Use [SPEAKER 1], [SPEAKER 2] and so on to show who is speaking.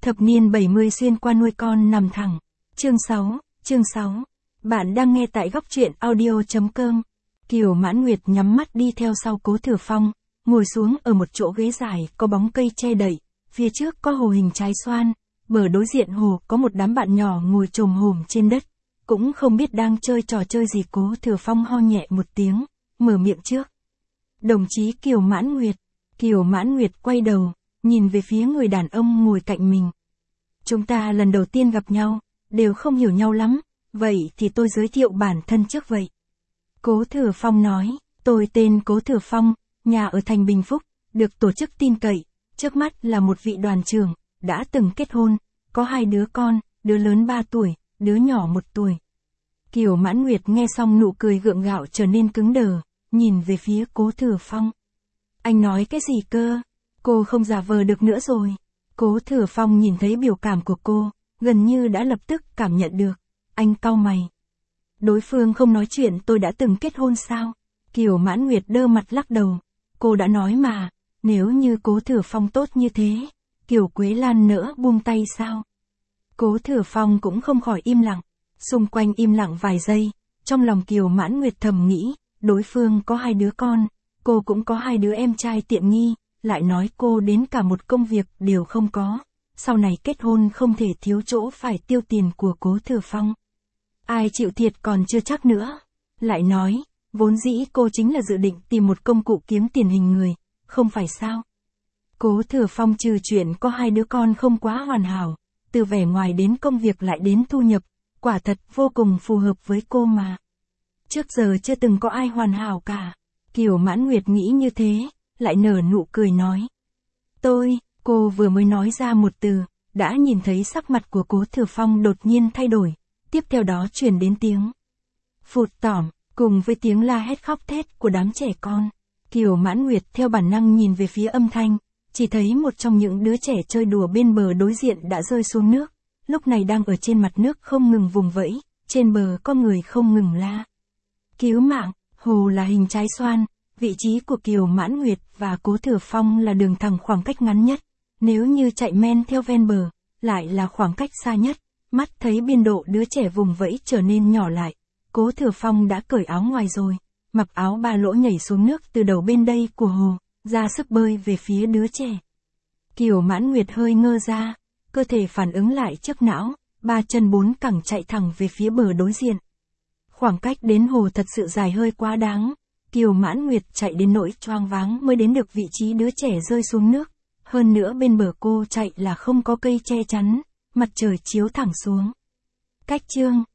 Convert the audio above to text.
[SPEAKER 1] Thập niên 70 xuyên qua nuôi con nằm thẳng. Chương 6. Bạn đang nghe tại góc truyện audio.com. Kiều Mãn Nguyệt nhắm mắt đi theo sau Cố Thừa Phong, ngồi xuống ở một chỗ ghế dài có bóng cây che đậy, phía trước có hồ hình trái xoan, bờ đối diện hồ có một đám bạn nhỏ ngồi chồm hổm trên đất, cũng không biết đang chơi trò chơi gì. Cố Thừa Phong ho nhẹ một tiếng, mở miệng trước. Đồng chí Kiều Mãn Nguyệt. Kiều Mãn Nguyệt quay đầu, nhìn về phía người đàn ông ngồi cạnh mình. Chúng ta lần đầu tiên gặp nhau, đều không hiểu nhau lắm, vậy thì tôi giới thiệu bản thân trước vậy. Cố Thừa Phong nói, tôi tên Cố Thừa Phong, nhà ở thành Bình Phúc, được tổ chức tin cậy, trước mắt là một vị đoàn trưởng, đã từng kết hôn, có 2 đứa con, đứa lớn 3 tuổi, đứa nhỏ 1 tuổi. Kiều Mãn Nguyệt nghe xong nụ cười gượng gạo trở nên cứng đờ, nhìn về phía Cố Thừa Phong. Anh nói cái gì cơ? Cô không giả vờ được nữa rồi. Cố Thừa Phong nhìn thấy biểu cảm của cô, gần như đã lập tức cảm nhận được. Anh cau mày. Đối phương không nói chuyện tôi đã từng kết hôn sao? Kiều Mãn Nguyệt đơ mặt lắc đầu. Cô đã nói mà, nếu như Cố Thừa Phong tốt như thế, Kiều Quế Lan nỡ buông tay sao? Cố Thừa Phong cũng không khỏi im lặng. Xung quanh im lặng vài giây, trong lòng Kiều Mãn Nguyệt thầm nghĩ, đối phương có 2 đứa con, cô cũng có 2 đứa em trai tiện nghi, lại nói cô đến cả một công việc đều không có, sau này kết hôn không thể thiếu chỗ phải tiêu tiền của Cố Thừa Phong. Ai chịu thiệt còn chưa chắc nữa. Lại nói, vốn dĩ cô chính là dự định tìm một công cụ kiếm tiền hình người, không phải sao? Cố Thừa Phong trừ chuyện có 2 đứa con không quá hoàn hảo, từ vẻ ngoài đến công việc lại đến thu nhập, quả thật vô cùng phù hợp với cô mà. Trước giờ chưa từng có ai hoàn hảo cả. Kiều Mãn Nguyệt nghĩ như thế, lại nở nụ cười nói. Cô vừa mới nói ra một từ, đã nhìn thấy sắc mặt của Cố Thừa Phong đột nhiên thay đổi, tiếp theo đó truyền đến tiếng phụt tỏm, cùng với tiếng la hét khóc thét của đám trẻ con. Kiều Mãn Nguyệt theo bản năng nhìn về phía âm thanh, chỉ thấy một trong những đứa trẻ chơi đùa bên bờ đối diện đã rơi xuống nước, lúc này đang ở trên mặt nước không ngừng vùng vẫy, trên bờ có người không ngừng la. Cứu mạng, hồ là hình trái xoan, vị trí của Kiều Mãn Nguyệt và Cố Thừa Phong là đường thẳng khoảng cách ngắn nhất, nếu như chạy men theo ven bờ, lại là khoảng cách xa nhất, mắt thấy biên độ đứa trẻ vùng vẫy trở nên nhỏ lại, Cố Thừa Phong đã cởi áo ngoài rồi, mặc áo ba lỗ nhảy xuống nước từ đầu bên đây của hồ, ra sức bơi về phía đứa trẻ. Kiều Mãn Nguyệt hơi ngơ ra, cơ thể phản ứng lại trước não, 3 chân 4 cẳng chạy thẳng về phía bờ đối diện. Khoảng cách đến hồ thật sự dài hơi quá đáng, Kiều Mãn Nguyệt chạy đến nỗi choáng váng mới đến được vị trí đứa trẻ rơi xuống nước, hơn nữa bên bờ cô chạy là không có cây che chắn, mặt trời chiếu thẳng xuống. Cách chương